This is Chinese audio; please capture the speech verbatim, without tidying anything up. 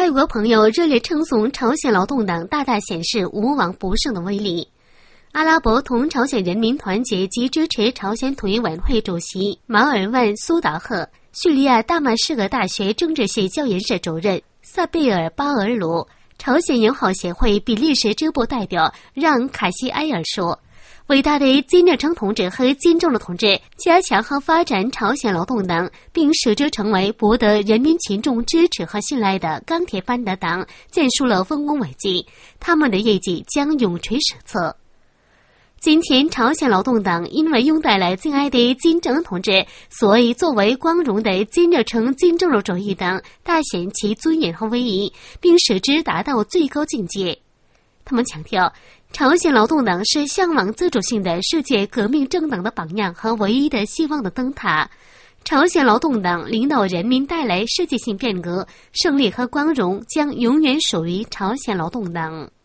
外国朋友热烈称颂朝鲜劳动党，大大显示无往不胜的威力。阿拉伯同朝鲜人民团结及支持朝鲜统一委员会主席马尔万·苏达赫、叙利亚大马士革大学政治系教研室主任萨贝尔·巴尔鲁、朝鲜友好协会比利时支部代表让·卡西埃尔说，伟大的金日成同志和金正日同志加强和发展朝鲜劳动党，并使之成为博得人民群众支持和信赖的钢铁般的党，建树了丰功伟绩，他们的业绩将永垂史册。今天朝鲜劳动党因为拥戴了敬爱的金正恩同志，所以作为光荣的金日成金正日主义党，大显其尊严和威仪，并使之达到最高境界。他们强调，朝鲜劳动党是向往自主性的世界革命政党的榜样和唯一的希望的灯塔。朝鲜劳动党领导人民带来世界性变革，胜利和光荣将永远属于朝鲜劳动党。